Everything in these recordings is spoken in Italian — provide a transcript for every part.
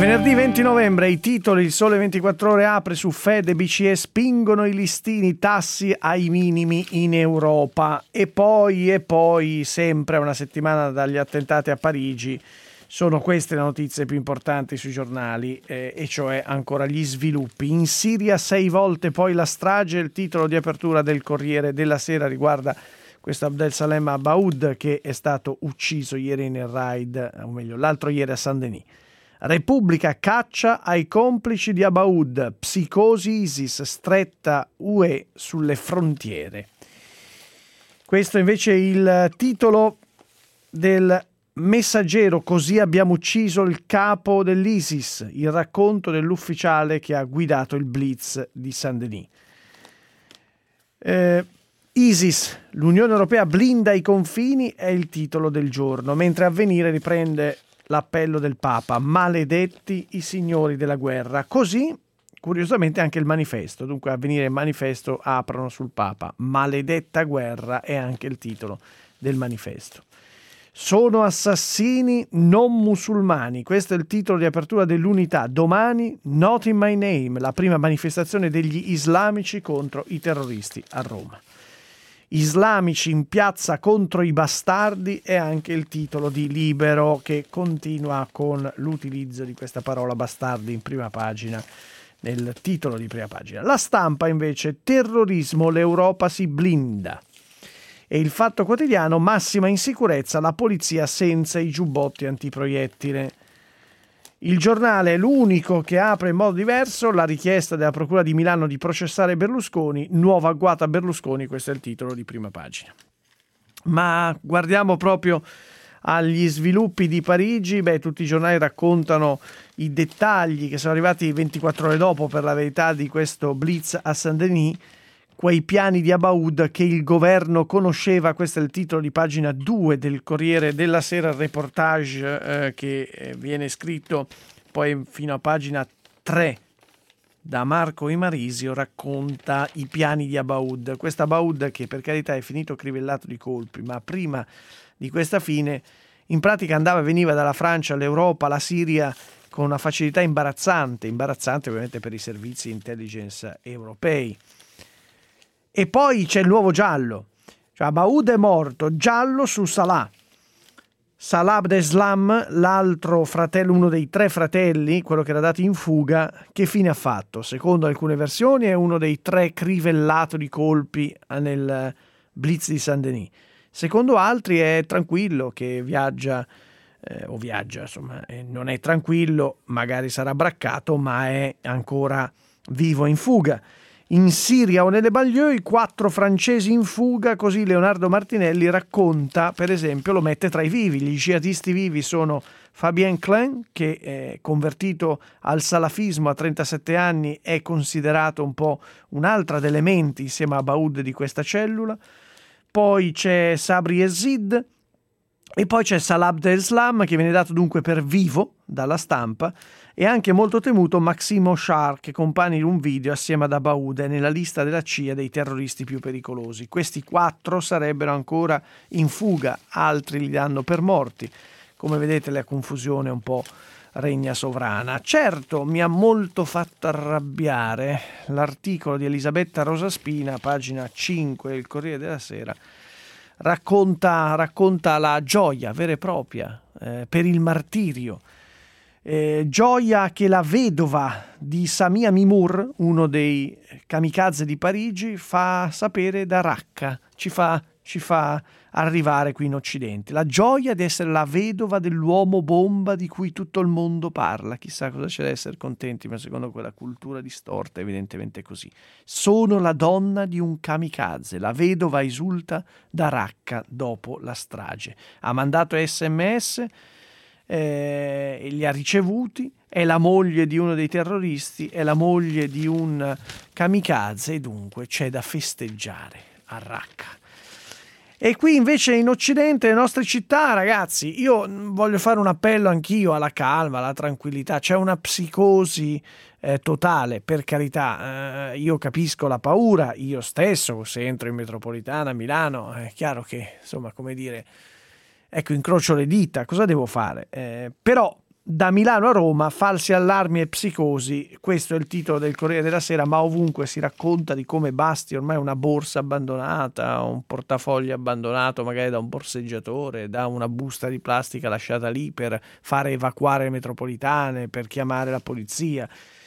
Venerdì 20 novembre, i titoli: Il Sole 24 Ore apre su Fed e BCE spingono i listini, tassi ai minimi in Europa. E poi, sempre una settimana dagli attentati a Parigi, sono queste le notizie più importanti sui giornali, e cioè ancora gli sviluppi. In Siria 6 volte poi la strage, il titolo di apertura del Corriere della Sera riguarda questo Abdeslam Abaoud che è stato ucciso ieri nel raid, o meglio l'altro ieri a Saint-Denis. Repubblica caccia ai complici di Abaoud, psicosi ISIS, stretta UE sulle frontiere. Questo invece è il titolo del Messaggero: così abbiamo ucciso il capo dell'ISIS, il racconto dell'ufficiale che ha guidato il blitz di Saint-Denis. ISIS, l'Unione Europea blinda i confini, è il titolo del giorno, mentre Avvenire riprende l'appello del Papa: maledetti i signori della guerra. Così, curiosamente, anche il Manifesto. Dunque, Avvenire e il Manifesto aprono sul Papa. Maledetta guerra è anche il titolo del Manifesto. Sono assassini non musulmani. Questo è il titolo di apertura dell'Unità. Domani, Not in My Name, la prima manifestazione degli islamici contro i terroristi a Roma. Islamici in piazza contro i bastardi è anche il titolo di Libero, che continua con l'utilizzo di questa parola bastardi in prima pagina, nel titolo di prima pagina. La Stampa invece: terrorismo, l'Europa si blinda. E il Fatto Quotidiano: massima insicurezza, la polizia senza i giubbotti antiproiettile. Il Giornale è l'unico che apre in modo diverso: la richiesta della Procura di Milano di processare Berlusconi, nuova agguata a Berlusconi, questo è il titolo di prima pagina. Ma guardiamo proprio agli sviluppi di Parigi. Tutti i giornali raccontano i dettagli che sono arrivati 24 ore dopo, per la verità, di questo blitz a Saint-Denis, quei piani di Abaoud che il governo conosceva. Questo è il titolo di pagina 2 del Corriere della Sera, il reportage che viene scritto poi fino a pagina 3 da Marco Imarisio, racconta i piani di Abaoud. Questo Abaoud che, per carità, è finito crivellato di colpi, ma prima di questa fine in pratica andava e veniva dalla Francia all'Europa, alla Siria, con una facilità imbarazzante ovviamente per i servizi intelligence europei. E poi c'è il nuovo giallo, cioè Abaoud è morto, giallo su Salah Abdeslam, l'altro fratello, uno dei 3 fratelli, quello che era dato in fuga. Che fine ha fatto? Secondo alcune versioni è uno dei 3 crivellato di colpi nel blitz di Saint-Denis. Secondo altri è tranquillo, che viaggia, insomma, non è tranquillo, magari sarà braccato, ma è ancora vivo in fuga. In Siria o nelle banlieue i 4 francesi in fuga, così Leonardo Martinelli racconta, per esempio, lo mette tra i vivi. Gli jihadisti vivi sono Fabien Klein, che è convertito al salafismo a 37 anni, è considerato un po' un'altra delle menti insieme a Abaoud di questa cellula. Poi c'è Sabri Yazid e poi c'è Salah Abdeslam, che viene dato dunque per vivo dalla Stampa, e anche molto temuto Maxime Ochar, che compare in un video assieme ad Abaoud nella lista della CIA dei terroristi più pericolosi. Questi 4 sarebbero ancora in fuga, altri li danno per morti. Come vedete, la confusione un po' regna sovrana. Certo, mi ha molto fatto arrabbiare l'articolo di Elisabetta Rosaspina, pagina 5 del Corriere della Sera. Racconta la gioia vera e propria per il martirio. Gioia che la vedova di Samia Mimour, uno dei kamikaze di Parigi, fa sapere da Raqqa, ci fa arrivare qui in Occidente. La gioia di essere la vedova dell'uomo bomba di cui tutto il mondo parla. Chissà cosa c'è da essere contenti, ma secondo quella cultura distorta evidentemente è così. Sono la donna di un kamikaze. La vedova esulta da Raqqa dopo la strage. Ha mandato SMS e li ha ricevuti. È la moglie di uno dei terroristi, è la moglie di un kamikaze, e dunque c'è da festeggiare a Raqqa. E qui invece in Occidente, le nostre città, ragazzi, io voglio fare un appello anch'io alla calma, alla tranquillità. C'è una psicosi totale, per carità. Io capisco la paura, io stesso, se entro in metropolitana a Milano, è chiaro che, insomma, come dire, ecco, incrocio le dita, cosa devo fare? Però Da Milano a Roma, falsi allarmi e psicosi, questo è il titolo del Corriere della Sera, ma ovunque si racconta di come basti ormai una borsa abbandonata, un portafoglio abbandonato magari da un borseggiatore, da una busta di plastica lasciata lì per fare evacuare le metropolitane, per chiamare la polizia.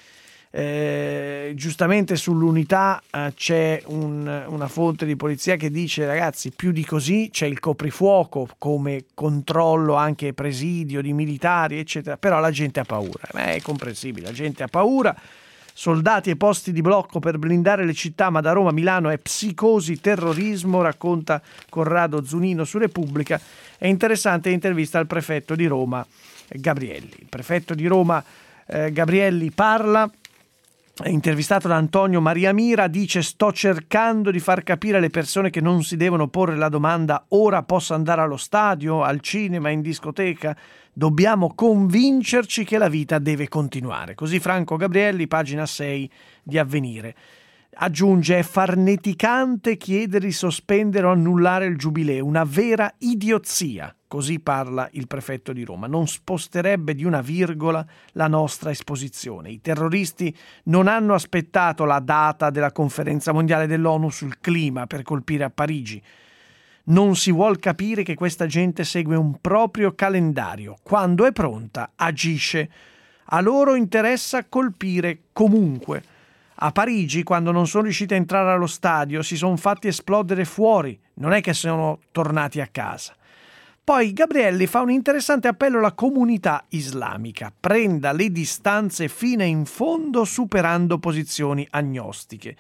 Giustamente sull'Unità c'è una fonte di polizia che dice: ragazzi, più di così c'è il coprifuoco come controllo anche presidio di militari eccetera, però la gente ha paura, è comprensibile, la gente ha paura, soldati e posti di blocco per blindare le città, ma da Roma a Milano è psicosi, terrorismo, racconta Corrado Zunino su Repubblica. È interessante l'intervista al prefetto di Roma Gabrielli. Il prefetto di Roma Gabrielli parla, è intervistato da Antonio Maria Mira, dice: sto cercando di far capire alle persone che non si devono porre la domanda ora posso andare allo stadio, al cinema, in discoteca, dobbiamo convincerci che la vita deve continuare. Così Franco Gabrielli, pagina 6 di Avvenire. Aggiunge: è farneticante chiedere di sospendere o annullare il giubileo, una vera idiozia. Così parla il prefetto di Roma. Non sposterebbe di una virgola la nostra esposizione. I terroristi non hanno aspettato la data della conferenza mondiale dell'ONU sul clima per colpire a Parigi. Non si vuol capire che questa gente segue un proprio calendario. Quando è pronta, agisce. A loro interessa colpire comunque. A Parigi, quando non sono riusciti a entrare allo stadio, si sono fatti esplodere fuori. Non è che sono tornati a casa. Poi Gabrielli fa un interessante appello alla comunità islamica: prenda le distanze fino in fondo superando posizioni agnostiche.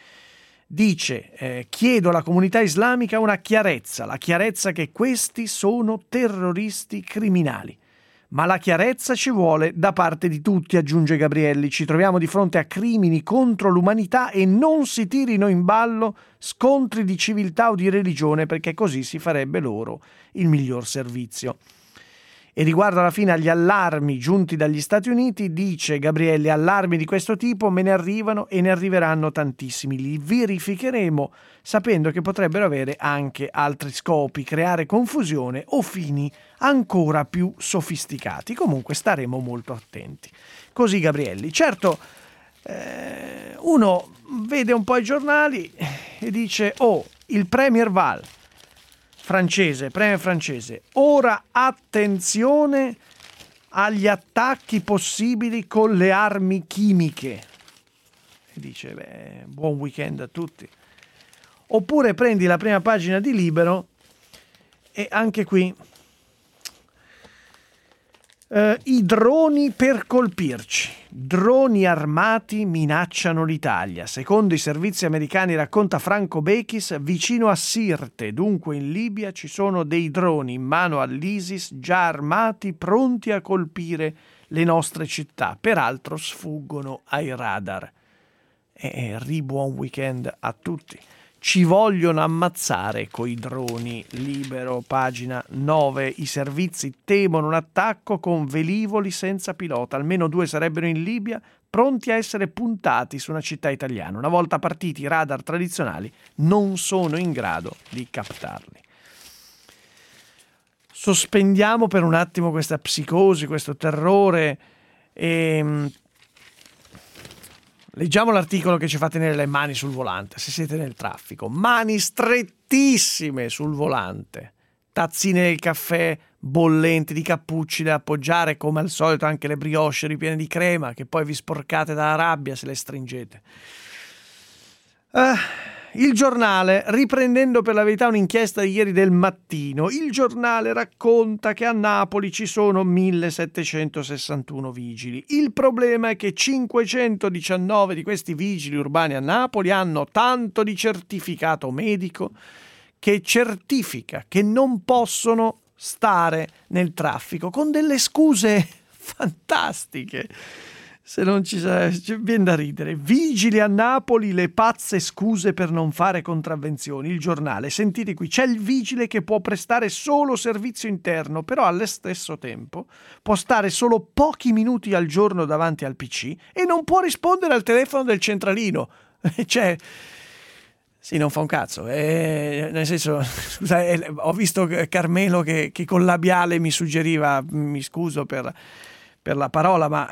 Dice: chiedo alla comunità islamica una chiarezza, la chiarezza che questi sono terroristi criminali. Ma la chiarezza ci vuole da parte di tutti, aggiunge Gabrielli. Ci troviamo di fronte a crimini contro l'umanità e non si tirino in ballo scontri di civiltà o di religione, perché così si farebbe loro il miglior servizio. E riguardo alla fine agli allarmi giunti dagli Stati Uniti, dice Gabrielli: allarmi di questo tipo me ne arrivano e ne arriveranno tantissimi. Li verificheremo sapendo che potrebbero avere anche altri scopi, creare confusione o fini ancora più sofisticati. Comunque staremo molto attenti. Così Gabrielli. Certo, uno vede un po' i giornali e dice: oh, il Premier Premier francese, ora attenzione agli attacchi possibili con le armi chimiche. E dice: buon weekend a tutti. Oppure prendi la prima pagina di Libero e anche qui i droni per colpirci. Droni armati minacciano l'Italia. Secondo i servizi americani, racconta Franco Bechis, vicino a Sirte, dunque in Libia, ci sono dei droni in mano all'ISIS già armati, pronti a colpire le nostre città. Peraltro sfuggono ai radar. Buon weekend a tutti. Ci vogliono ammazzare coi droni. Libero, pagina 9. I servizi temono un attacco con velivoli senza pilota. Almeno 2 sarebbero in Libia, pronti a essere puntati su una città italiana. Una volta partiti, i radar tradizionali non sono in grado di captarli. Sospendiamo per un attimo questa psicosi, questo terrore e leggiamo l'articolo che ci fa tenere le mani sul volante. Se siete nel traffico, mani strettissime sul volante, tazzine del caffè bollenti, di cappucci da appoggiare, come al solito anche le brioche ripiene di crema che poi vi sporcate dalla rabbia se le stringete. Il Giornale, riprendendo per la verità un'inchiesta di ieri del Mattino, il Giornale racconta che a Napoli ci sono 1761 vigili. Il problema è che 519 di questi vigili urbani a Napoli hanno tanto di certificato medico che certifica che non possono stare nel traffico, con delle scuse fantastiche. Se non ci viene da ridere. Vigili a Napoli, le pazze scuse per non fare contravvenzioni. Il Giornale, sentite qui, c'è il vigile che può prestare solo servizio interno, però allo stesso tempo può stare solo pochi minuti al giorno davanti al PC e non può rispondere al telefono del centralino. Cioè, sì, non fa un cazzo. Nel senso, scusa, ho visto Carmelo che col labiale mi suggeriva, mi scuso per per la parola, ma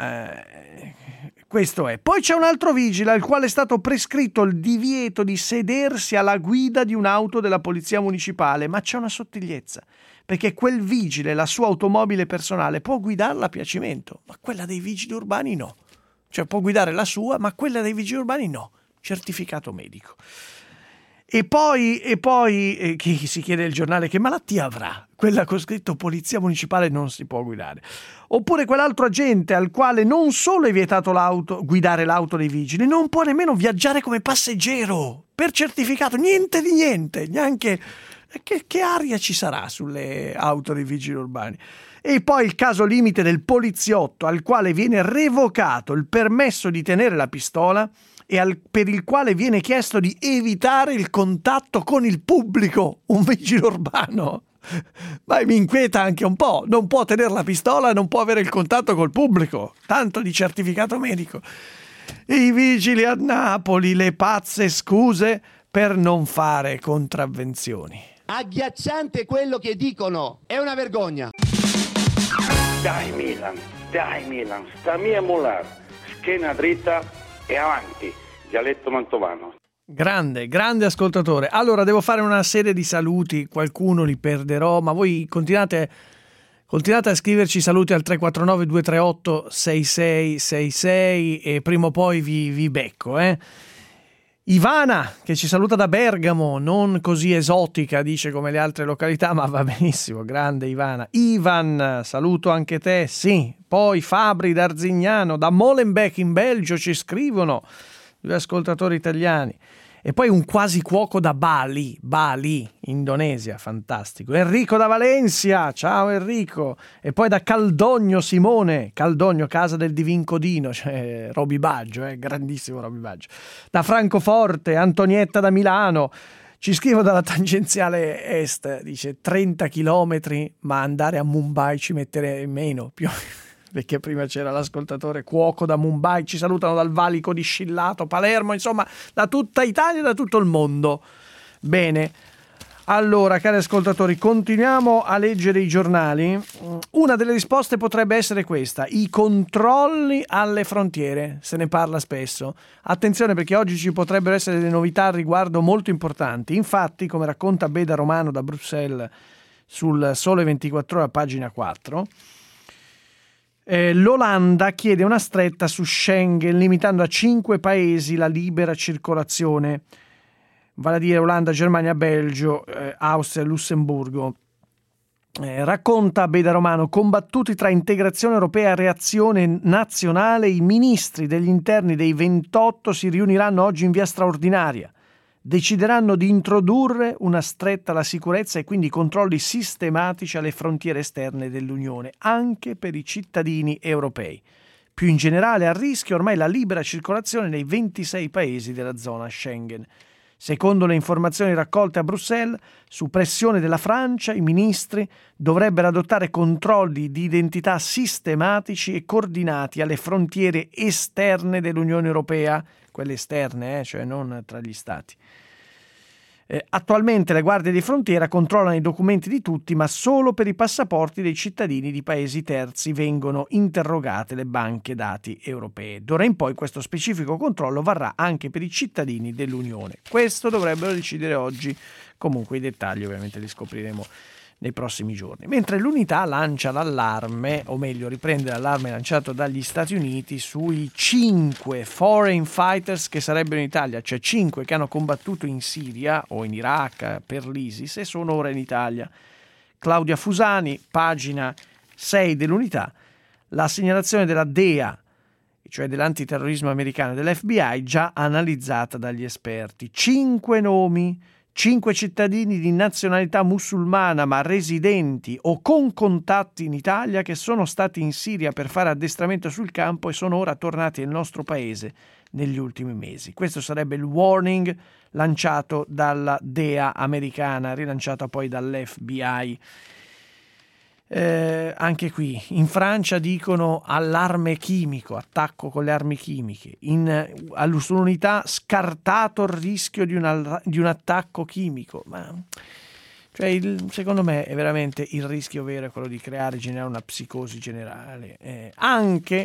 questo è. Poi c'è un altro vigile al quale è stato prescritto il divieto di sedersi alla guida di un'auto della polizia municipale, ma c'è una sottigliezza, perché quel vigile, la sua automobile personale, può guidarla a piacimento, ma quella dei vigili urbani no. Cioè può guidare la sua, ma quella dei vigili urbani no. Certificato medico. E poi chi si chiede il giornale che malattia avrà? Quella con scritto polizia municipale non si può guidare. Oppure quell'altro agente al quale non solo è vietato guidare l'auto dei vigili, non può nemmeno viaggiare come passeggero per certificato, niente di niente, neanche che aria ci sarà sulle auto dei vigili urbani. E poi il caso limite del poliziotto al quale viene revocato il permesso di tenere la pistola e per il quale viene chiesto di evitare il contatto con il pubblico, un vigile urbano. Ma mi inquieta anche un po', non può tenere la pistola, non può avere il contatto col pubblico, tanto di certificato medico. I vigili a Napoli, le pazze scuse per non fare contravvenzioni. Agghiacciante quello che dicono, è una vergogna. Dai Milan, stammi a mollare, schiena dritta e avanti. Dialetto mantovano. Grande ascoltatore. Allora devo fare una serie di saluti, qualcuno li perderò, ma voi continuate a scriverci saluti al 349 238 6666 e prima o poi vi becco. Ivana che ci saluta da Bergamo, non così esotica dice come le altre località, ma va benissimo, grande Ivana. Ivan, saluto anche te, sì. Poi Fabri da Arzignano, da Molenbeek in Belgio ci scrivono due ascoltatori italiani. E poi un quasi cuoco da Bali, Indonesia, fantastico. Enrico da Valencia, ciao Enrico. E poi da Caldogno Simone, Caldogno, casa del Divin Codino, cioè Roby Baggio, grandissimo Roby Baggio. Da Francoforte, Antonietta da Milano. Ci scrivo dalla tangenziale est, dice 30 chilometri, ma andare a Mumbai ci metterei meno, più perché prima c'era l'ascoltatore cuoco da Mumbai, ci salutano dal valico di Scillato, Palermo, insomma da tutta Italia e da tutto il mondo. Bene, allora cari ascoltatori, continuiamo a leggere i giornali. Una delle risposte potrebbe essere questa: i controlli alle frontiere, se ne parla spesso. Attenzione, perché oggi ci potrebbero essere delle novità al riguardo molto importanti. Infatti, come racconta Beda Romano da Bruxelles sul Sole 24 Ore a pagina 4, l'Olanda chiede una stretta su Schengen limitando a 5 paesi la libera circolazione, vale a dire Olanda, Germania, Belgio, Austria e Lussemburgo. Racconta Beda Romano: combattuti tra integrazione europea e reazione nazionale, i ministri degli interni dei 28 si riuniranno oggi in via straordinaria. Decideranno di introdurre una stretta alla sicurezza e quindi controlli sistematici alle frontiere esterne dell'Unione, anche per i cittadini europei. Più in generale, a rischio ormai la libera circolazione nei 26 paesi della zona Schengen. Secondo le informazioni raccolte a Bruxelles, su pressione della Francia, i ministri dovrebbero adottare controlli di identità sistematici e coordinati alle frontiere esterne dell'Unione Europea, quelle esterne, cioè non tra gli stati. Attualmente le guardie di frontiera controllano i documenti di tutti, ma solo per i passaporti dei cittadini di paesi terzi vengono interrogate le banche dati europee. D'ora in poi questo specifico controllo varrà anche per i cittadini dell'Unione. Questo dovrebbero decidere oggi, comunque i dettagli ovviamente li scopriremo nei prossimi giorni. Mentre l'Unità lancia l'allarme, o meglio riprende l'allarme lanciato dagli Stati Uniti sui 5 foreign fighters che sarebbero in Italia, cioè 5 che hanno combattuto in Siria o in Iraq per l'ISIS e sono ora in Italia. Claudia Fusani, pagina 6 dell'Unità, la segnalazione della DEA, cioè dell'antiterrorismo americano e dell'FBI, già analizzata dagli esperti. 5 nomi, 5 cittadini di nazionalità musulmana ma residenti o con contatti in Italia che sono stati in Siria per fare addestramento sul campo e sono ora tornati nel nostro paese negli ultimi mesi. Questo sarebbe il warning lanciato dalla DEA americana, rilanciata poi dall'FBI. Anche qui in Francia dicono allarme chimico, attacco con le armi chimiche. Sull'Unità scartato il rischio di un attacco chimico. Ma Cioè, secondo me è veramente il rischio vero è quello di generare una psicosi generale. Anche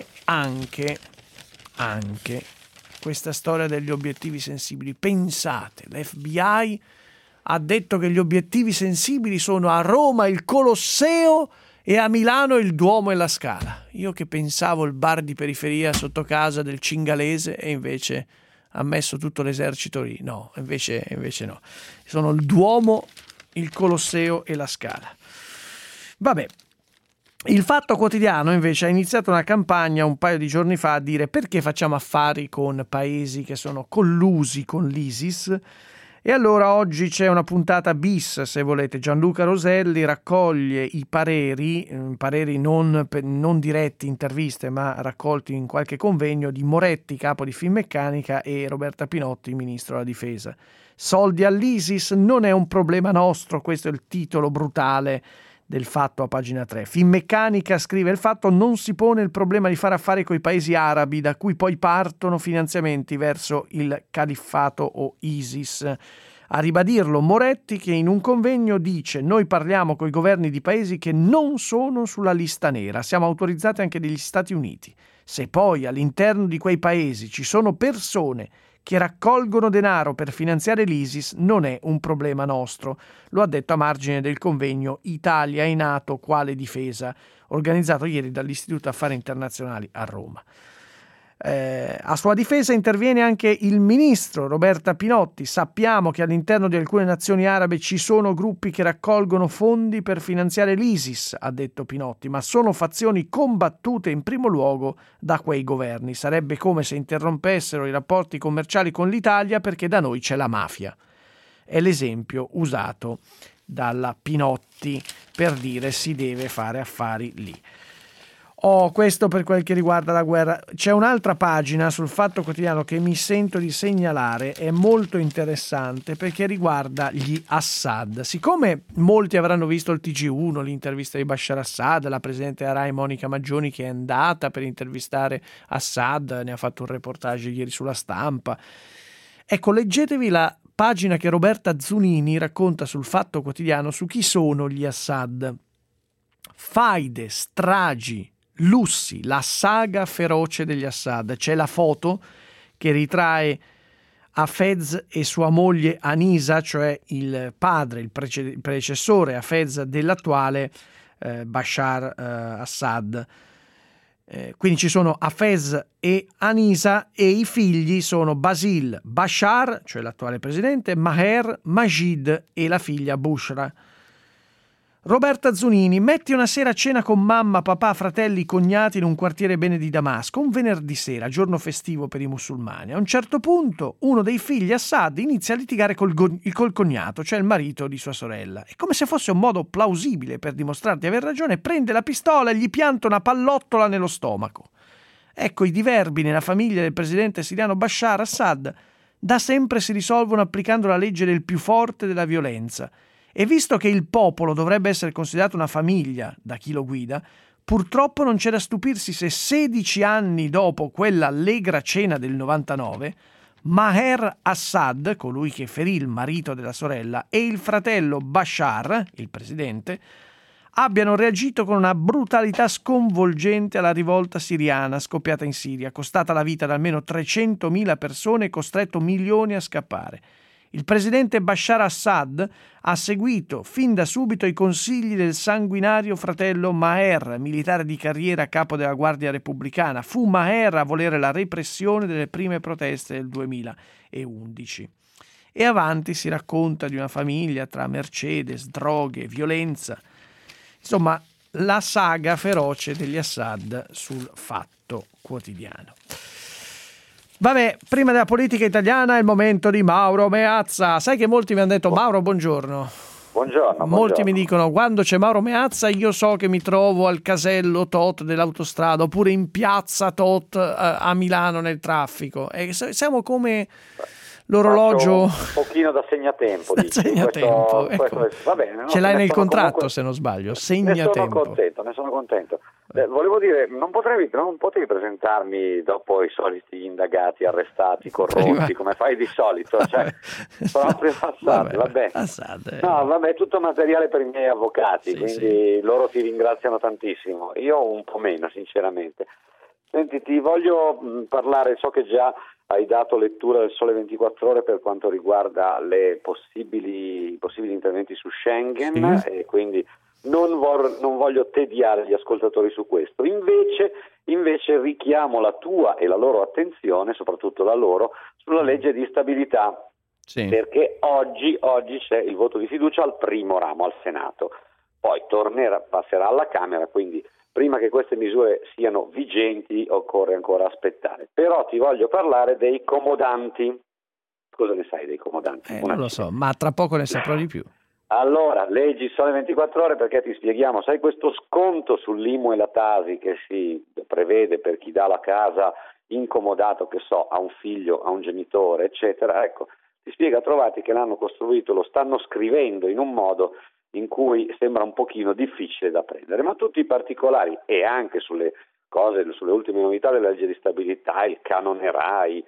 questa storia degli obiettivi sensibili. Pensate, l'FBI ha detto che gli obiettivi sensibili sono a Roma il Colosseo e a Milano il Duomo e la Scala. Io che pensavo il bar di periferia sotto casa del Cingalese, e invece ha messo tutto l'esercito lì. No, invece no. Sono il Duomo, il Colosseo e la Scala. Vabbè. Il Fatto Quotidiano invece ha iniziato una campagna un paio di giorni fa a dire perché facciamo affari con paesi che sono collusi con l'ISIS. E allora oggi c'è una puntata bis, se volete. Gianluca Roselli raccoglie i pareri non diretti, interviste, ma raccolti in qualche convegno di Moretti, capo di Finmeccanica, e Roberta Pinotti, ministro della difesa. Soldi all'ISIS non è un problema nostro, questo è il titolo brutale del Fatto a pagina 3. Finmeccanica, scrive il Fatto, non si pone il problema di fare affari con i paesi arabi da cui poi partono finanziamenti verso il califfato o ISIS. A ribadirlo Moretti, che in un convegno dice: noi parliamo con i governi di paesi che non sono sulla lista nera, siamo autorizzati anche degli Stati Uniti. Se poi all'interno di quei paesi ci sono persone che raccolgono denaro per finanziare l'ISIS, non è un problema nostro. Lo ha detto a margine del convegno Italia in NATO quale difesa, organizzato ieri dall'Istituto Affari Internazionali a Roma. A sua difesa interviene anche il ministro Roberta Pinotti. Sappiamo che all'interno di alcune nazioni arabe ci sono gruppi che raccolgono fondi per finanziare l'ISIS, ha detto Pinotti, ma sono fazioni combattute in primo luogo da quei governi. Sarebbe come se interrompessero i rapporti commerciali con l'Italia perché da noi c'è la mafia. È l'esempio usato dalla Pinotti per dire si deve fare affari lì. Questo per quel che riguarda la guerra. C'è un'altra pagina sul Fatto Quotidiano che mi sento di segnalare, è molto interessante perché riguarda gli Assad. Siccome molti avranno visto il TG1, l'intervista di Bashar Assad, la presidente della Rai Monica Maggioni che è andata per intervistare Assad, ne ha fatto un reportage ieri sulla Stampa. Ecco, leggetevi la pagina che Roberta Zunini racconta sul Fatto Quotidiano su chi sono gli Assad. Faide, stragi, lussi, la saga feroce degli Assad. C'è la foto che ritrae Hafez e sua moglie Anisa, cioè il padre, il predecessore Hafez dell'attuale Bashar Assad. Quindi ci sono Hafez e Anisa e i figli sono Basil, Bashar, cioè l'attuale presidente, Maher, Majid e la figlia Bushra. Roberta Zunini: metti una sera a cena con mamma, papà, fratelli, cognati in un quartiere bene di Damasco, un venerdì sera, giorno festivo per i musulmani. A un certo punto uno dei figli, Assad, inizia a litigare col cognato, cioè il marito di sua sorella. E come se fosse un modo plausibile per dimostrare di aver ragione, prende la pistola e gli pianta una pallottola nello stomaco. Ecco, i diverbi nella famiglia del presidente siriano Bashar Assad da sempre si risolvono applicando la legge del più forte della violenza. E visto che il popolo dovrebbe essere considerato una famiglia da chi lo guida, purtroppo non c'è da stupirsi se 16 anni dopo quella allegra cena del 99, Maher Assad, colui che ferì il marito della sorella, e il fratello Bashar, il presidente, abbiano reagito con una brutalità sconvolgente alla rivolta siriana scoppiata in Siria, costata la vita ad almeno 300.000 persone e costretto milioni a scappare. Il presidente Bashar Assad ha seguito fin da subito i consigli del sanguinario fratello Maher, militare di carriera capo della Guardia Repubblicana. Fu Maher a volere la repressione delle prime proteste del 2011. E avanti si racconta di una famiglia tra Mercedes, droghe, violenza. Insomma, la saga feroce degli Assad sul Fatto Quotidiano. Vabbè, prima della politica italiana è il momento di Mauro Meazza. Sai che molti mi hanno detto: Mauro, buongiorno. Buongiorno. Molti mi dicono: quando c'è Mauro Meazza io so che mi trovo al casello tot dell'autostrada oppure in piazza tot a Milano nel traffico. E siamo come l'orologio... Faccio un pochino da segnatempo. Da segnatempo, ecco. Va bene, ce l'hai nel contratto, comunque... se non sbaglio, segnatempo. Ne sono contento. Volevo dire, non potevi presentarmi dopo i soliti indagati, arrestati, corrotti, come fai di solito, cioè proprio passate, vabbè. No, vabbè, è tutto materiale per i miei avvocati, quindi loro ti ringraziano tantissimo, io un po' meno sinceramente. Senti, ti voglio parlare, so che già hai dato lettura del Sole 24 Ore per quanto riguarda i possibili interventi su Schengen, e quindi non voglio tediare gli ascoltatori su questo. Invece richiamo la tua e la loro attenzione, soprattutto la loro, sulla legge di stabilità, perché oggi c'è il voto di fiducia al primo ramo, al Senato, poi passerà alla Camera, quindi prima che queste misure siano vigenti occorre ancora aspettare. Però ti voglio parlare dei comodanti. Cosa ne sai dei comodanti? Non lo so, ma tra poco ne saprò di più. Allora, leggi Sole 24 Ore perché ti spieghiamo, sai questo sconto sull'IMU e la Tasi che si prevede per chi dà la casa incomodato, che so, a un figlio, a un genitore, eccetera, ecco, ti spiega Trovati che l'hanno costruito, lo stanno scrivendo in un modo in cui sembra un pochino difficile da prendere, ma tutti i particolari e anche sulle ultime novità della legge di stabilità, il canone RAI,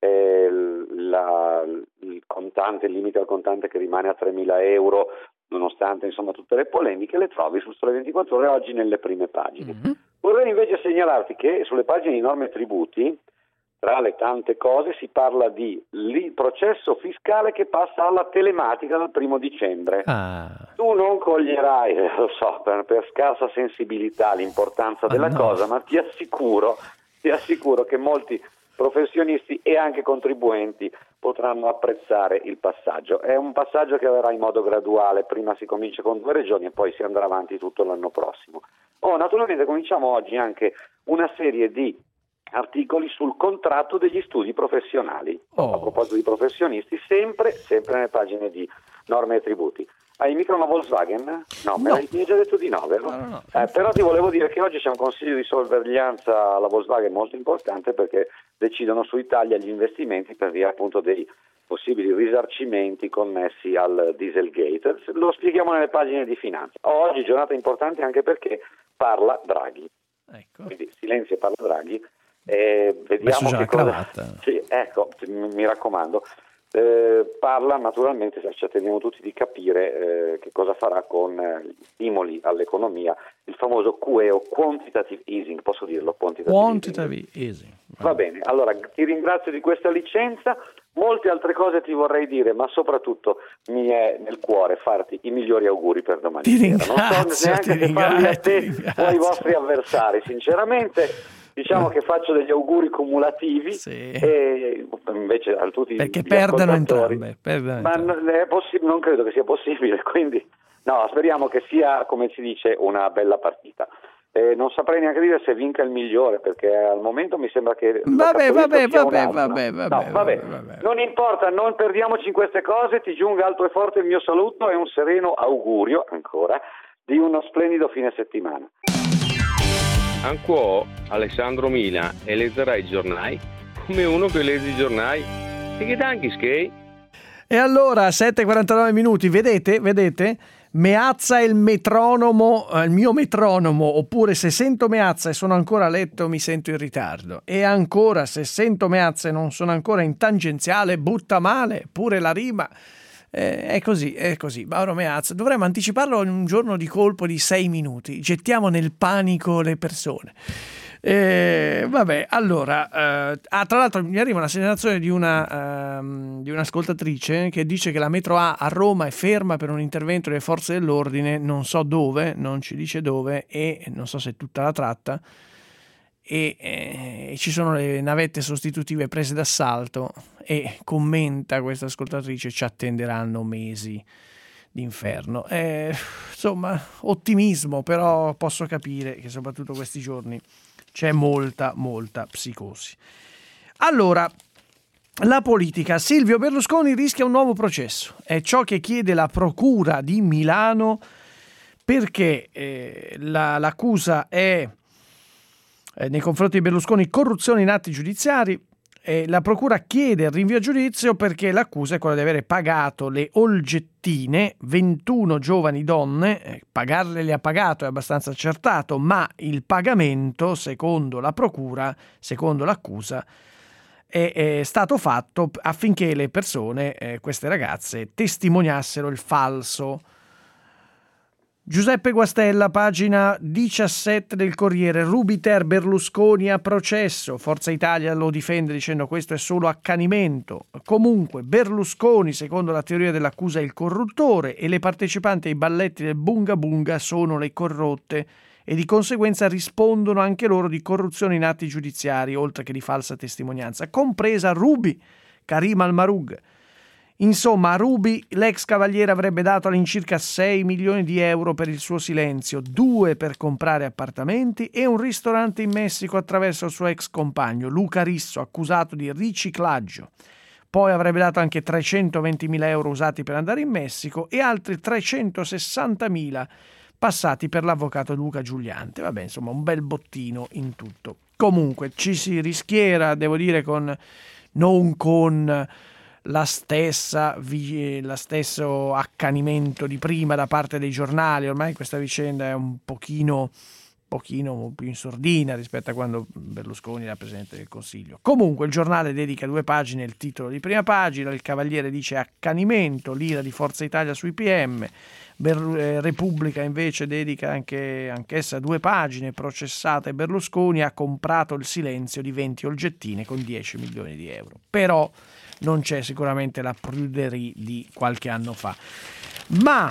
il contante, il limite al contante che rimane a 3.000 euro, nonostante insomma tutte le polemiche, le trovi su Sole 24 Ore oggi nelle prime pagine. Vorrei invece segnalarti che sulle pagine di norme e tributi, tra le tante cose, si parla di processo fiscale che passa alla telematica dal 1 dicembre. Tu non coglierai, lo so, per scarsa sensibilità l'importanza della cosa, ma ti assicuro che molti professionisti e anche contribuenti potranno apprezzare il passaggio. È un passaggio che avverrà in modo graduale, prima si comincia con 2 regioni e poi si andrà avanti tutto l'anno prossimo. Naturalmente cominciamo oggi anche una serie di articoli sul contratto degli studi professionali. A proposito di professionisti, sempre nelle pagine di norme e tributi. Hai in micro una Volkswagen? No, mi hai già detto di no, vero? No. Però ti volevo dire che oggi c'è un consiglio di sorveglianza alla Volkswagen molto importante, perché decidono su Italia gli investimenti per via appunto dei possibili risarcimenti connessi al Dieselgate. Lo spieghiamo nelle pagine di finanza. Oggi giornata importante anche perché parla Draghi. Ecco. Quindi silenzio, parla Draghi. Vediamo che cosa. Sì, ecco, mi raccomando. Parla naturalmente, ci attendiamo tutti di capire che cosa farà con gli stimoli all'economia, il famoso QE o quantitative easing, posso dirlo? Quantitative easing. Va bene, allora ti ringrazio di questa licenza, molte altre cose ti vorrei dire, ma soprattutto mi è nel cuore farti i migliori auguri per domani sera. Non so neanche se farli a te o ai vostri avversari, sinceramente. Diciamo che faccio degli auguri cumulativi e invece a tutti perché perdono entrambe. Ma non credo che sia possibile, quindi no, speriamo che sia, come si dice, una bella partita. Non saprei neanche dire se vinca il migliore, perché al momento mi sembra che vabbè. Non importa, non perdiamoci in queste cose. Ti giunga alto e forte il mio saluto e un sereno augurio ancora di uno splendido fine settimana. Anquò Alessandro Mila e leggerà i giornali come uno che legge i giornali e che tanchi skate. E allora 7:49 minuti, vedete? Meazza il metronomo, il mio metronomo, oppure se sento Meazza e sono ancora a letto mi sento in ritardo, e ancora se sento Meazza e non sono ancora in tangenziale butta male pure la rima. È così. Mauro Meazza, dovremmo anticiparlo in un giorno di colpo di 6 minuti, gettiamo nel panico le persone. Allora, tra l'altro mi arriva una segnalazione di un'ascoltatrice che dice che la metro A a Roma è ferma per un intervento delle forze dell'ordine, non so dove, non ci dice dove, e non so se è tutta la tratta, e ci sono le navette sostitutive prese d'assalto, e commenta questa ascoltatrice: ci attenderanno mesi d'inferno. Insomma, ottimismo, però posso capire che soprattutto questi giorni c'è molta psicosi. Allora, la politica. Silvio Berlusconi rischia un nuovo processo, è ciò che chiede la procura di Milano, perché l'accusa è nei confronti di Berlusconi corruzione in atti giudiziari, La procura chiede il rinvio a giudizio perché l'accusa è quella di avere pagato le olgettine, 21 giovani donne, pagarle le ha pagato, è abbastanza accertato, ma il pagamento, secondo la procura, secondo l'accusa, è stato fatto affinché le persone, queste ragazze, testimoniassero il falso. Giuseppe Guastella, pagina 17 del Corriere. Rubiter Berlusconi a processo. Forza Italia lo difende dicendo questo è solo accanimento. Comunque Berlusconi, secondo la teoria dell'accusa, è il corruttore e le partecipanti ai balletti del Bunga Bunga sono le corrotte e di conseguenza rispondono anche loro di corruzione in atti giudiziari oltre che di falsa testimonianza, compresa Ruby, Karim Al-Marug. Insomma, a Ruby l'ex cavaliere avrebbe dato all'incirca 6 milioni di euro per il suo silenzio, 2 per comprare appartamenti e un ristorante in Messico attraverso il suo ex compagno Luca Risso, accusato di riciclaggio. Poi avrebbe dato anche 320.000 euro usati per andare in Messico e altri 360.000 passati per l'avvocato Luca Giuliante. Vabbè, insomma, un bel bottino in tutto. Comunque ci si rischiera, devo dire, non con lo stesso accanimento di prima da parte dei giornali. Ormai questa vicenda è un pochino più in sordina rispetto a quando Berlusconi era Presidente del Consiglio. Comunque il giornale dedica 2 pagine, il titolo di prima pagina, il Cavaliere dice accanimento, l'ira di Forza Italia sui PM, Repubblica invece dedica anch'essa 2 pagine, processata e Berlusconi ha comprato il silenzio di 20 olgettine con 10 milioni di euro. Però non c'è sicuramente la pruderie di qualche anno fa. Ma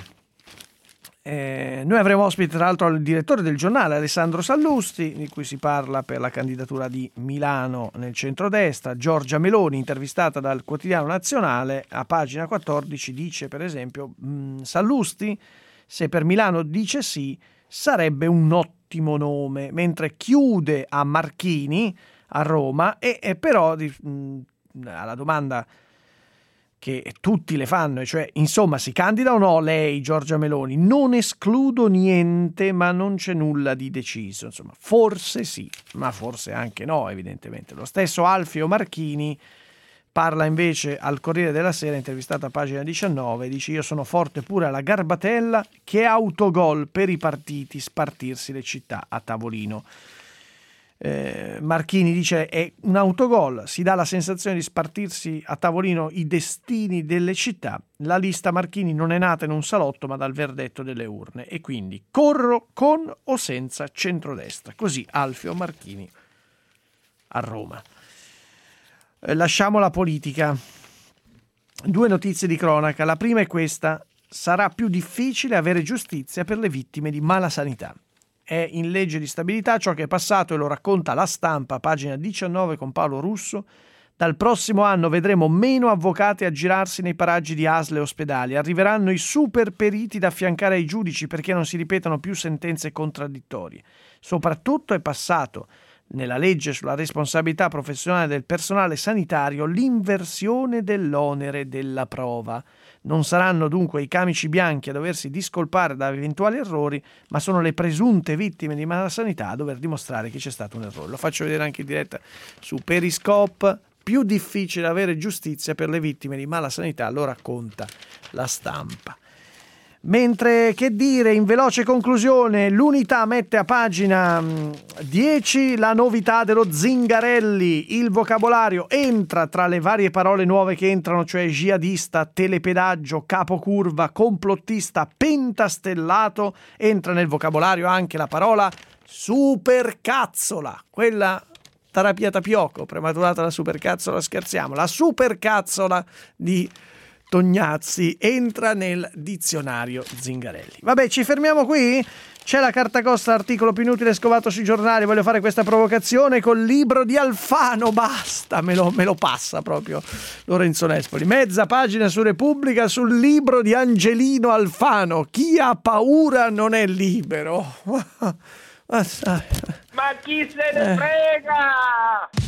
noi avremo ospite tra l'altro il direttore del giornale Alessandro Sallusti, di cui si parla per la candidatura di Milano nel centrodestra. Giorgia Meloni, intervistata dal Quotidiano Nazionale, a pagina 14 dice per esempio Sallusti, se per Milano dice sì sarebbe un ottimo nome, mentre chiude a Marchini a Roma e però alla domanda che tutti le fanno, e cioè insomma si candida o no lei, Giorgia Meloni, non escludo niente ma non c'è nulla di deciso, insomma forse sì ma forse anche no, evidentemente. Lo stesso Alfio Marchini parla invece al Corriere della Sera, intervistato a pagina 19, dice io sono forte pure alla Garbatella, che autogol per i partiti, spartirsi le città a tavolino. Marchini dice è un autogol, si dà la sensazione di spartirsi a tavolino i destini delle città. La lista Marchini non è nata in un salotto ma dal verdetto delle urne e quindi corro con o senza centrodestra. Così Alfio Marchini a Roma. Lasciamo la politica. 2 notizie di cronaca. La prima è questa: sarà più difficile avere giustizia per le vittime di malasanità. È in legge di stabilità ciò che è passato e lo racconta La Stampa, pagina 19 con Paolo Russo. Dal prossimo anno vedremo meno avvocati a girarsi nei paraggi di ASL e ospedali. Arriveranno i super periti da affiancare ai giudici perché non si ripetano più sentenze contraddittorie. Soprattutto è passato nella legge sulla responsabilità professionale del personale sanitario l'inversione dell'onere della prova. Non saranno dunque i camici bianchi a doversi discolpare da eventuali errori, ma sono le presunte vittime di malasanità a dover dimostrare che c'è stato un errore. Lo faccio vedere anche in diretta su Periscope. Più difficile avere giustizia per le vittime di malasanità, lo racconta La Stampa. Mentre, che dire, in veloce conclusione, l'Unità mette a pagina 10 la novità dello Zingarelli. Il vocabolario entra tra le varie parole nuove che entrano, cioè jihadista, telepedaggio, capocurva, complottista, pentastellato. Entra nel vocabolario anche la parola supercazzola, quella Tarapia Tapioco, prematurata la supercazzola, scherziamo, la supercazzola di Tognazzi entra nel dizionario Zingarelli. Vabbè, ci fermiamo qui? C'è la carta costa, articolo più inutile scovato sui giornali. Voglio fare questa provocazione col libro di Alfano. Basta, me lo passa proprio Lorenzo Nespoli. Mezza pagina su Repubblica sul libro di Angelino Alfano. Chi ha paura non è libero. Ma chi se ne frega?